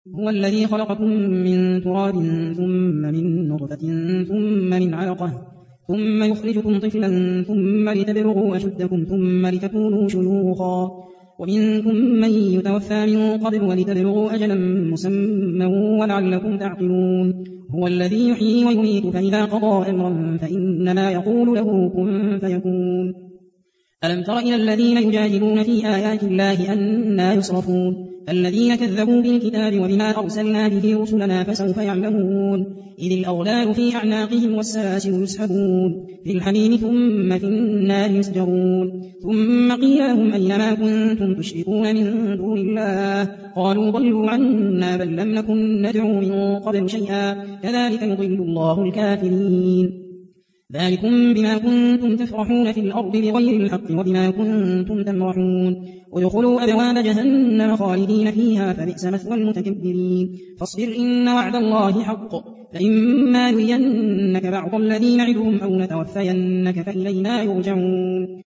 هو الذي خلقكم من تراب ثم من نطفة ثم من علقة ثم يخرجكم طفلا ثم لتبلغوا أشدكم ثم لتكونوا شيوخا ومنكم من يتوفى من قبل ولتبلغوا أجلا مسمى ولعلكم تعقلون هو الذي يحيي ويميت فإذا قضى أمرا فإنما يقول له كن فيكون ألم تر إلى الذين يجادلون في آيات الله أنى يصرفون الذين كذبوا بالكتاب وبما أرسلنا به رسلنا فسوف يعلمون إذ الأغلال في أعناقهم والسلاسل يسحبون في الحميم ثم في النار يسجرون ثم قيل لهم أين ما كنتم تشركون من دون الله قالوا ضلوا عنا بل لم نكن ندعو من قبل شيئا كذلك يضل الله الكافرين ذلكم بما كنتم تفرحون في الأرض بغير الحق وبما كنتم تمرحون ادخلوا أبواب جهنم خالدين فيها فبئس مثوى المتكبرين فاصبر إن وعد الله حق فإما نرينك بعض الذي نعدهم أو نتوفينك فإلينا يرجعون